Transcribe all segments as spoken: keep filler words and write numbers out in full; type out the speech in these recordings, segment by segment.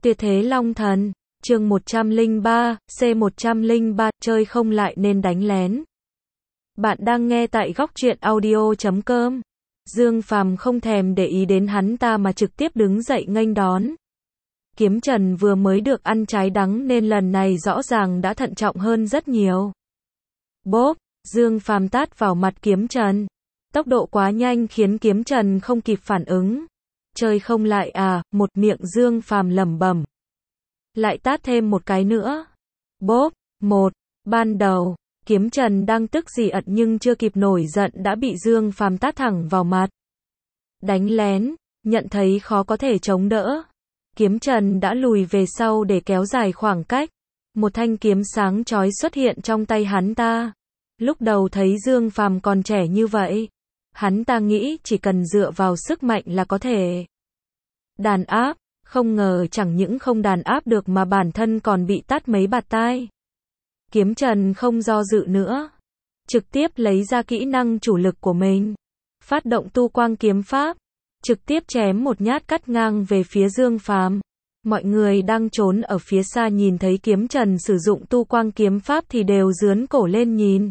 Tuyệt thế Long Thần, chương một trăm lẻ ba, C một trăm lẻ ba, chơi không lại nên đánh lén. Bạn đang nghe tại góc truyện audio chấm com. Dương Phàm không thèm để ý đến hắn ta mà trực tiếp đứng dậy nghênh đón. Kiếm Trần vừa mới được ăn trái đắng nên lần này rõ ràng đã thận trọng hơn rất nhiều. Bốp, Dương Phàm tát vào mặt Kiếm Trần. Tốc độ quá nhanh khiến Kiếm Trần không kịp phản ứng. Chơi không lại à, một miệng Dương Phàm lẩm bẩm. Lại tát thêm một cái nữa. Bốp, một, ban đầu, Kiếm Trần đang tức gì ật nhưng chưa kịp nổi giận đã bị Dương Phàm tát thẳng vào mặt. Đánh lén, nhận thấy khó có thể chống đỡ. Kiếm Trần đã lùi về sau để kéo dài khoảng cách. Một thanh kiếm sáng chói xuất hiện trong tay hắn ta. Lúc đầu thấy Dương Phàm còn trẻ như vậy, hắn ta nghĩ chỉ cần dựa vào sức mạnh là có thể đàn áp, không ngờ chẳng những không đàn áp được mà bản thân còn bị tát mấy bạt tai. Kiếm Trần không do dự nữa, trực tiếp lấy ra kỹ năng chủ lực của mình, phát động tu quang kiếm pháp, trực tiếp chém một nhát cắt ngang về phía Dương Phàm. Mọi người đang trốn ở phía xa nhìn thấy Kiếm Trần sử dụng tu quang kiếm pháp thì đều rướn cổ lên nhìn.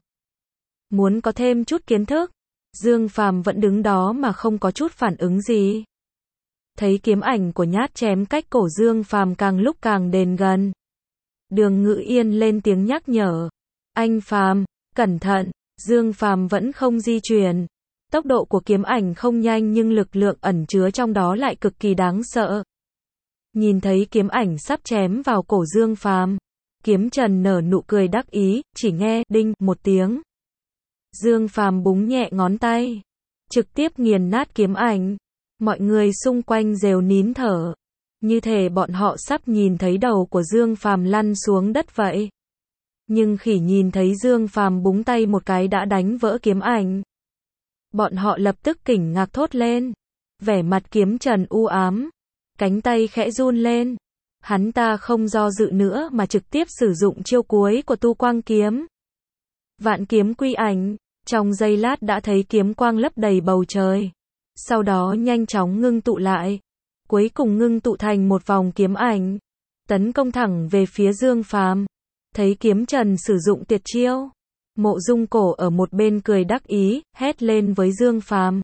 Muốn có thêm chút kiến thức. Dương Phàm vẫn đứng đó mà không có chút phản ứng gì. Thấy kiếm ảnh của nhát chém cách cổ Dương Phàm càng lúc càng đến gần. Đường Ngự Yên lên tiếng nhắc nhở. Anh Phàm, cẩn thận. Dương Phàm vẫn không di chuyển. Tốc độ của kiếm ảnh không nhanh nhưng lực lượng ẩn chứa trong đó lại cực kỳ đáng sợ. Nhìn thấy kiếm ảnh sắp chém vào cổ Dương Phàm, Kiếm Trần nở nụ cười đắc ý, chỉ nghe đinh một tiếng. Dương Phàm búng nhẹ ngón tay, trực tiếp nghiền nát kiếm ảnh. Mọi người xung quanh đều nín thở, như thể bọn họ sắp nhìn thấy đầu của Dương Phàm lăn xuống đất vậy. Nhưng khi nhìn thấy Dương Phàm búng tay một cái đã đánh vỡ kiếm ảnh, bọn họ lập tức kinh ngạc thốt lên. Vẻ mặt Kiếm Trần u ám, cánh tay khẽ run lên. Hắn ta không do dự nữa mà trực tiếp sử dụng chiêu cuối của tu quang kiếm. Vạn kiếm quy ảnh, trong giây lát đã thấy kiếm quang lấp đầy bầu trời. Sau đó nhanh chóng ngưng tụ lại, cuối cùng ngưng tụ thành một vòng kiếm ảnh, tấn công thẳng về phía Dương Phàm. Thấy Kiếm Trần sử dụng tuyệt chiêu, Mộ Dung Cổ ở một bên cười đắc ý, hét lên với Dương Phàm.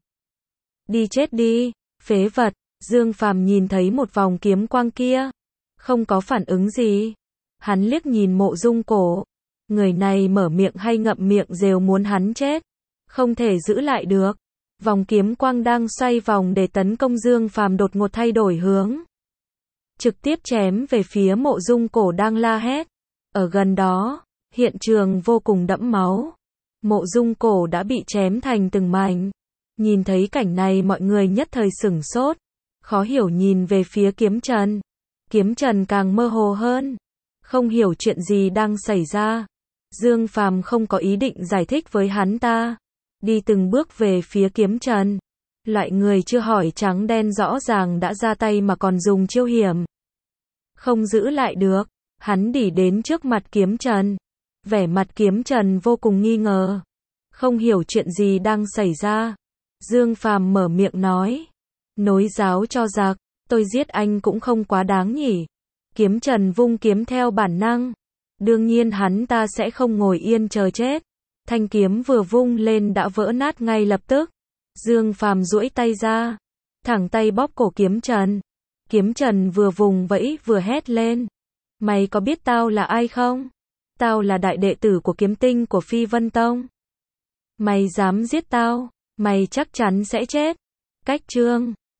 Đi chết đi, phế vật. Dương Phàm nhìn thấy một vòng kiếm quang kia, không có phản ứng gì. Hắn liếc nhìn Mộ Dung Cổ, người này mở miệng hay ngậm miệng đều muốn hắn chết, không thể giữ lại được. Vòng kiếm quang đang xoay vòng để tấn công Dương Phàm đột ngột thay đổi hướng, trực tiếp chém về phía Mộ Dung Cổ đang la hét. Ở gần đó, hiện trường vô cùng đẫm máu. Mộ Dung Cổ đã bị chém thành từng mảnh. Nhìn thấy cảnh này mọi người nhất thời sửng sốt, khó hiểu nhìn về phía Kiếm Trần. Kiếm Trần càng mơ hồ hơn, không hiểu chuyện gì đang xảy ra. Dương Phàm không có ý định giải thích với hắn ta, đi từng bước về phía Kiếm Trần. Loại người chưa hỏi trắng đen rõ ràng đã ra tay mà còn dùng chiêu hiểm, không giữ lại được. Hắn đi đến trước mặt Kiếm Trần. Vẻ mặt Kiếm Trần vô cùng nghi ngờ, không hiểu chuyện gì đang xảy ra. Dương Phàm mở miệng nói, nối giáo cho giặc, tôi giết anh cũng không quá đáng nhỉ. Kiếm Trần vung kiếm theo bản năng. Đương nhiên hắn ta sẽ không ngồi yên chờ chết. Thanh kiếm vừa vung lên đã vỡ nát ngay lập tức. Dương Phàm duỗi tay ra, thẳng tay bóp cổ Kiếm Trần. Kiếm Trần vừa vùng vẫy vừa hét lên. Mày có biết tao là ai không? Tao là đại đệ tử của kiếm tinh của Phi Vân Tông. Mày dám giết tao, mày chắc chắn sẽ chết. Cách chương